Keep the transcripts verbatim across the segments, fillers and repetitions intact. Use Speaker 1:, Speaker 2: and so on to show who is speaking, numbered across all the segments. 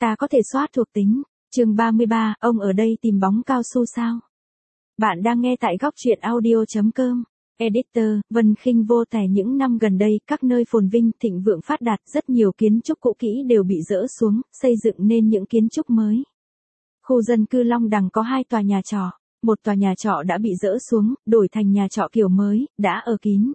Speaker 1: Ta có thể soát thuộc tính. Chương ba mươi ba, ông ở đây tìm bóng cao su sao? Bạn đang nghe tại góc truyện audio chấm com. Editor, Vân Khinh vô tẻ những năm gần đây, các nơi phồn vinh, thịnh vượng phát đạt, rất nhiều kiến trúc cũ kỹ đều bị dỡ xuống, xây dựng nên những kiến trúc mới. Khu dân cư Long Đằng có hai tòa nhà trọ, một tòa nhà trọ đã bị dỡ xuống, đổi thành nhà trọ kiểu mới, đã ở kín.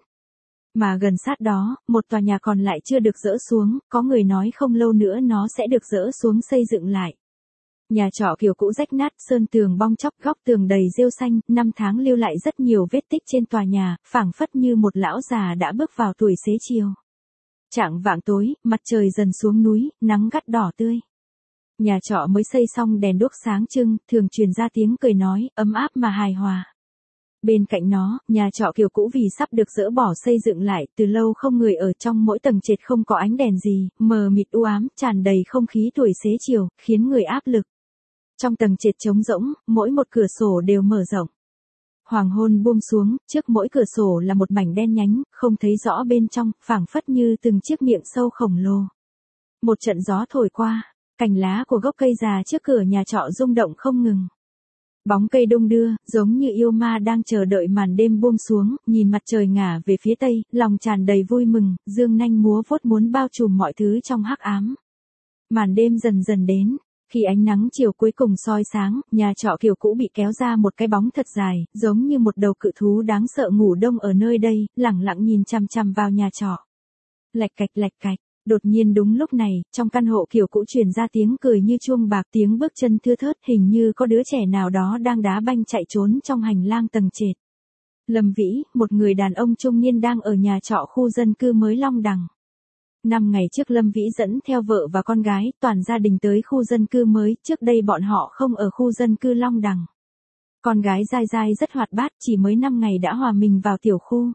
Speaker 1: Mà gần sát đó, một tòa nhà còn lại chưa được dỡ xuống, có người nói không lâu nữa nó sẽ được dỡ xuống xây dựng lại. Nhà trọ kiểu cũ rách nát, sơn tường bong tróc, góc tường đầy rêu xanh, năm tháng lưu lại rất nhiều vết tích trên tòa nhà, phảng phất như một lão già đã bước vào tuổi xế chiều. Chạng vạng tối, mặt trời dần xuống núi, nắng gắt đỏ tươi. Nhà trọ mới xây xong đèn đuốc sáng trưng, thường truyền ra tiếng cười nói, ấm áp mà hài hòa. Bên cạnh nó, nhà trọ kiểu cũ vì sắp được dỡ bỏ xây dựng lại, từ lâu không người ở, trong mỗi tầng trệt không có ánh đèn gì, mờ mịt u ám, tràn đầy không khí tuổi xế chiều, khiến người áp lực. Trong tầng trệt trống rỗng, mỗi một cửa sổ đều mở rộng. Hoàng hôn buông xuống, trước mỗi cửa sổ là một mảnh đen nhánh, không thấy rõ bên trong, phảng phất như từng chiếc miệng sâu khổng lồ. Một trận gió thổi qua, cành lá của gốc cây già trước cửa nhà trọ rung động không ngừng. Bóng cây đung đưa, giống như yêu ma đang chờ đợi màn đêm buông xuống, nhìn mặt trời ngả về phía tây, lòng tràn đầy vui mừng, dương nanh múa vuốt muốn bao trùm mọi thứ trong hắc ám. Màn đêm dần dần đến. Khi ánh nắng chiều cuối cùng soi sáng, nhà trọ kiểu cũ bị kéo ra một cái bóng thật dài, giống như một đầu cự thú đáng sợ ngủ đông ở nơi đây, lẳng lặng nhìn chằm chằm vào nhà trọ. Lạch cạch lạch cạch, đột nhiên đúng lúc này, trong căn hộ kiểu cũ truyền ra tiếng cười như chuông bạc, tiếng bước chân thưa thớt, hình như có đứa trẻ nào đó đang đá banh chạy trốn trong hành lang tầng trệt. Lâm Vĩ, một người đàn ông trung niên đang ở nhà trọ khu dân cư mới Long Đằng. Năm ngày trước Lâm Vĩ dẫn theo vợ và con gái, toàn gia đình tới khu dân cư mới, trước đây bọn họ không ở khu dân cư Long Đằng. Con gái Giai Giai rất hoạt bát, chỉ mới năm ngày đã hòa mình vào tiểu khu.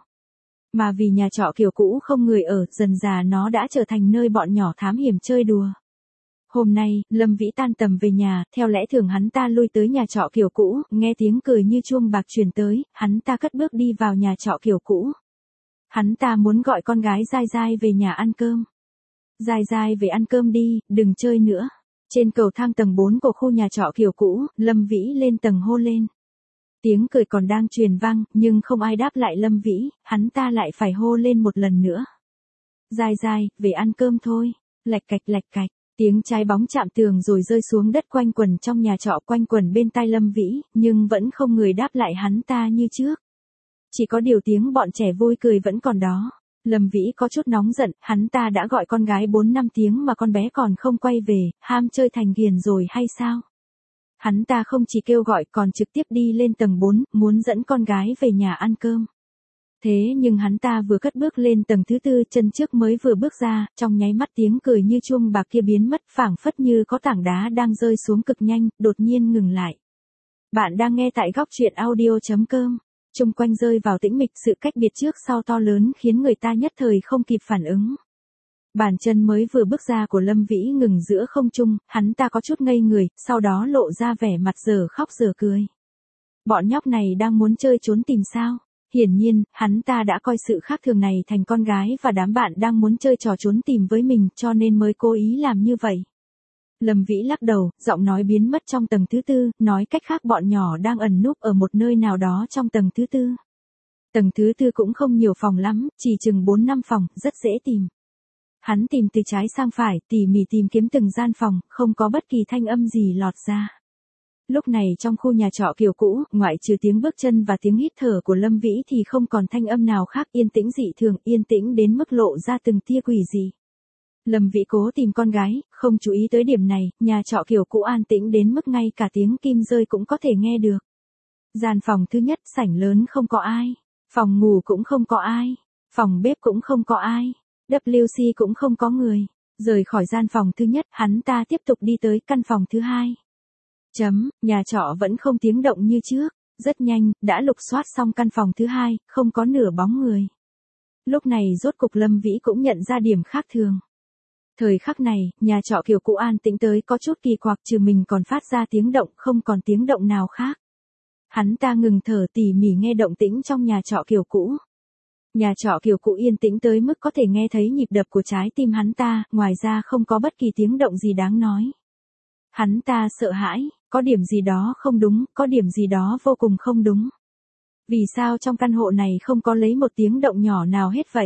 Speaker 1: Mà vì nhà trọ kiểu cũ không người ở, dần dà nó đã trở thành nơi bọn nhỏ thám hiểm chơi đùa. Hôm nay, Lâm Vĩ tan tầm về nhà, theo lẽ thường hắn ta lui tới nhà trọ kiểu cũ, nghe tiếng cười như chuông bạc truyền tới, hắn ta cất bước đi vào nhà trọ kiểu cũ. Hắn ta muốn gọi con gái Giai Giai về nhà ăn cơm. Giai Giai về ăn cơm đi, đừng chơi nữa. Trên cầu thang tầng bốn của khu nhà trọ kiểu cũ, Lâm Vĩ lên tầng hô lên. Tiếng cười còn đang truyền vang, nhưng không ai đáp lại Lâm Vĩ, hắn ta lại phải hô lên một lần nữa. Giai Giai, về ăn cơm thôi. Lạch cạch lạch cạch, tiếng trái bóng chạm tường rồi rơi xuống đất quanh quẩn trong nhà trọ quanh quẩn bên tai Lâm Vĩ, nhưng vẫn không người đáp lại hắn ta như trước. Chỉ có điều tiếng bọn trẻ vui cười vẫn còn đó. Lâm Vĩ có chút nóng giận, hắn ta đã gọi con gái bốn năm tiếng mà con bé còn không quay về, ham chơi thành ghiền rồi hay sao? Hắn ta không chỉ kêu gọi còn trực tiếp đi lên tầng bốn, muốn dẫn con gái về nhà ăn cơm. Thế nhưng hắn ta vừa cất bước lên tầng thứ tư, chân trước mới vừa bước ra, trong nháy mắt tiếng cười như chuông bạc kia biến mất, phảng phất như có tảng đá đang rơi xuống cực nhanh, đột nhiên ngừng lại. Bạn đang nghe tại góc truyện audio chấm com. Chung quanh rơi vào tĩnh mịch, sự cách biệt trước sau to lớn khiến người ta nhất thời không kịp phản ứng. Bàn chân mới vừa bước ra của Lâm Vĩ ngừng giữa không trung, hắn ta có chút ngây người, sau đó lộ ra vẻ mặt dở khóc dở cười. Bọn nhóc này đang muốn chơi trốn tìm sao? Hiển nhiên, hắn ta đã coi sự khác thường này thành con gái và đám bạn đang muốn chơi trò trốn tìm với mình, cho nên mới cố ý làm như vậy. Lâm Vĩ lắc đầu, giọng nói biến mất trong tầng thứ tư, nói cách khác bọn nhỏ đang ẩn núp ở một nơi nào đó trong tầng thứ tư. Tầng thứ tư cũng không nhiều phòng lắm, chỉ chừng bốn năm phòng, rất dễ tìm. Hắn tìm từ trái sang phải, tỉ mỉ tìm kiếm từng gian phòng, không có bất kỳ thanh âm gì lọt ra. Lúc này trong khu nhà trọ kiểu cũ, ngoại trừ tiếng bước chân và tiếng hít thở của Lâm Vĩ thì không còn thanh âm nào khác, yên tĩnh dị thường, yên tĩnh đến mức lộ ra từng tia quỷ dị. Lâm Vĩ cố tìm con gái, không chú ý tới điểm này, nhà trọ kiểu cũ an tĩnh đến mức ngay cả tiếng kim rơi cũng có thể nghe được. Gian phòng thứ nhất, sảnh lớn không có ai, phòng ngủ cũng không có ai, phòng bếp cũng không có ai, vê xê cũng không có người. Rời khỏi gian phòng thứ nhất, hắn ta tiếp tục đi tới căn phòng thứ hai. Chấm, nhà trọ vẫn không tiếng động như trước, rất nhanh, đã lục soát xong căn phòng thứ hai, không có nửa bóng người. Lúc này rốt cục Lâm Vĩ cũng nhận ra điểm khác thường. Thời khắc này, nhà trọ kiểu cũ an tĩnh tới có chút kỳ quặc, trừ mình còn phát ra tiếng động, không còn tiếng động nào khác. Hắn ta ngừng thở tỉ mỉ nghe động tĩnh trong nhà trọ kiểu cũ. Nhà trọ kiểu cũ yên tĩnh tới mức có thể nghe thấy nhịp đập của trái tim hắn ta, ngoài ra không có bất kỳ tiếng động gì đáng nói. Hắn ta sợ hãi, có điểm gì đó không đúng, có điểm gì đó vô cùng không đúng. Vì sao trong căn hộ này không có lấy một tiếng động nhỏ nào hết vậy?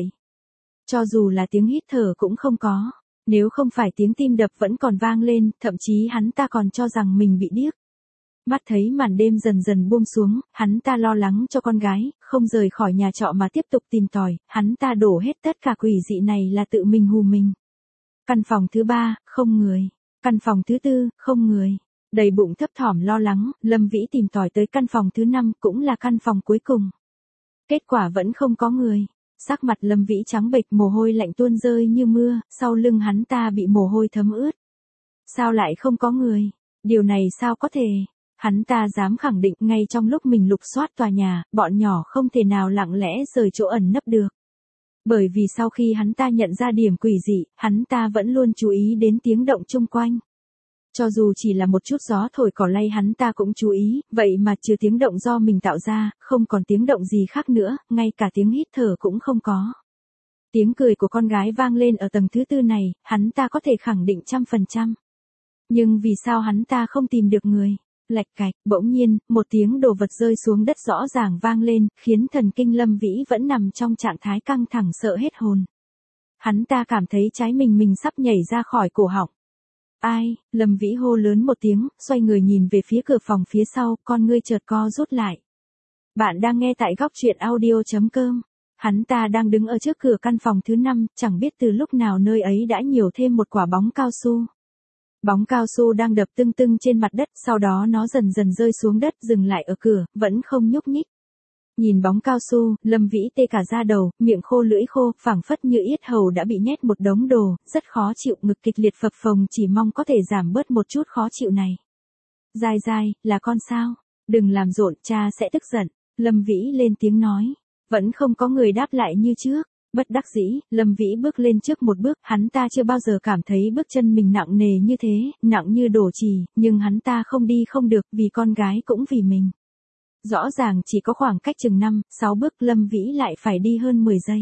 Speaker 1: Cho dù là tiếng hít thở cũng không có. Nếu không phải tiếng tim đập vẫn còn vang lên, thậm chí hắn ta còn cho rằng mình bị điếc. Mắt thấy màn đêm dần dần buông xuống, hắn ta lo lắng cho con gái, không rời khỏi nhà trọ mà tiếp tục tìm tòi, hắn ta đổ hết tất cả quỷ dị này là tự mình hù mình. Căn phòng thứ ba, không người. Căn phòng thứ tư, không người. Đầy bụng thấp thỏm lo lắng, Lâm Vĩ tìm tòi tới căn phòng thứ năm, cũng là căn phòng cuối cùng. Kết quả vẫn không có người. Sắc mặt Lâm Vĩ trắng bệch, mồ hôi lạnh tuôn rơi như mưa, sau lưng hắn ta bị mồ hôi thấm ướt. Sao lại không có người? Điều này sao có thể? Hắn ta dám khẳng định ngay trong lúc mình lục soát tòa nhà, bọn nhỏ không thể nào lặng lẽ rời chỗ ẩn nấp được. Bởi vì sau khi hắn ta nhận ra điểm quỷ dị, hắn ta vẫn luôn chú ý đến tiếng động chung quanh. Cho dù chỉ là một chút gió thổi cỏ lay hắn ta cũng chú ý, vậy mà trừ tiếng động do mình tạo ra, không còn tiếng động gì khác nữa, ngay cả tiếng hít thở cũng không có. Tiếng cười của con gái vang lên ở tầng thứ tư này, hắn ta có thể khẳng định trăm phần trăm. Nhưng vì sao hắn ta không tìm được người? Lạch cạch, bỗng nhiên, một tiếng đồ vật rơi xuống đất rõ ràng vang lên, khiến thần kinh Lâm Vĩ vẫn nằm trong trạng thái căng thẳng sợ hết hồn. Hắn ta cảm thấy trái mình mình sắp nhảy ra khỏi cổ họng. Ai? Lâm Vĩ hô lớn một tiếng, xoay người nhìn về phía cửa phòng phía sau, con ngươi chợt co rút lại. Bạn đang nghe tại góc truyện audio chấm com. Hắn ta đang đứng ở trước cửa căn phòng thứ năm, chẳng biết từ lúc nào nơi ấy đã nhiều thêm một quả bóng cao su. Bóng cao su đang đập tưng tưng trên mặt đất, sau đó nó dần dần rơi xuống đất, dừng lại ở cửa, vẫn không nhúc nhích. Nhìn bóng cao su, Lâm Vĩ tê cả da đầu, miệng khô lưỡi khô, phảng phất như yết hầu đã bị nhét một đống đồ, rất khó chịu, ngực kịch liệt phập phồng, chỉ mong có thể giảm bớt một chút khó chịu này. Dai dai, là con sao? Đừng làm rộn, cha sẽ tức giận. Lâm Vĩ lên tiếng nói. Vẫn không có người đáp lại như trước. Bất đắc dĩ, Lâm Vĩ bước lên trước một bước, hắn ta chưa bao giờ cảm thấy bước chân mình nặng nề như thế, nặng như đổ chì, nhưng hắn ta không đi không được, vì con gái cũng vì mình. Rõ ràng chỉ có khoảng cách chừng năm, sáu bước, Lâm Vĩ lại phải đi hơn mười giây.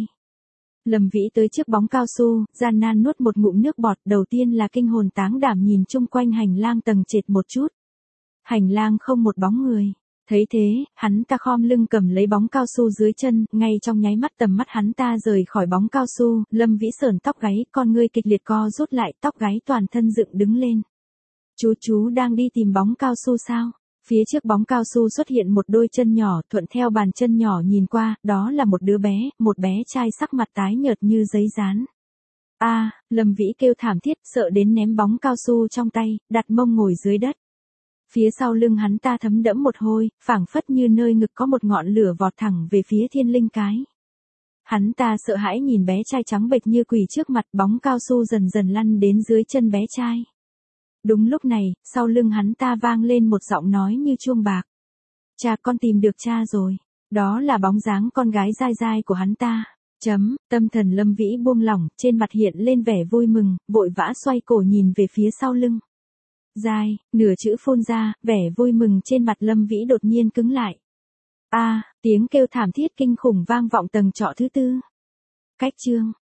Speaker 1: Lâm Vĩ tới trước bóng cao su, gian nan nuốt một ngụm nước bọt, đầu tiên là kinh hồn táng đảm nhìn chung quanh hành lang tầng trệt một chút. Hành lang không một bóng người. Thấy thế, hắn ta khom lưng cầm lấy bóng cao su dưới chân, ngay trong nháy mắt tầm mắt hắn ta rời khỏi bóng cao su, Lâm Vĩ sởn tóc gáy, con ngươi kịch liệt co rút lại, tóc gáy toàn thân dựng đứng lên. Chú chú đang đi tìm bóng cao su sao? Phía trước bóng cao su xuất hiện một đôi chân nhỏ, thuận theo bàn chân nhỏ nhìn qua, đó là một đứa bé, một bé trai sắc mặt tái nhợt như giấy dán. A, à, Lâm Vĩ kêu thảm thiết, sợ đến ném bóng cao su trong tay, đặt mông ngồi dưới đất. Phía sau lưng hắn ta thấm đẫm một hôi, phảng phất như nơi ngực có một ngọn lửa vọt thẳng về phía thiên linh cái. Hắn ta sợ hãi nhìn bé trai trắng bệch như quỷ trước mặt, bóng cao su dần dần lăn đến dưới chân bé trai. Đúng lúc này, sau lưng hắn ta vang lên một giọng nói như chuông bạc. Cha, con tìm được cha rồi. Đó là bóng dáng con gái dai dai của hắn ta. Chấm, tâm thần Lâm Vĩ buông lỏng, trên mặt hiện lên vẻ vui mừng, vội vã xoay cổ nhìn về phía sau lưng. Dai, nửa chữ phun ra, vẻ vui mừng trên mặt Lâm Vĩ đột nhiên cứng lại. A, à, tiếng kêu thảm thiết kinh khủng vang vọng tầng trọ thứ tư. Cách chương.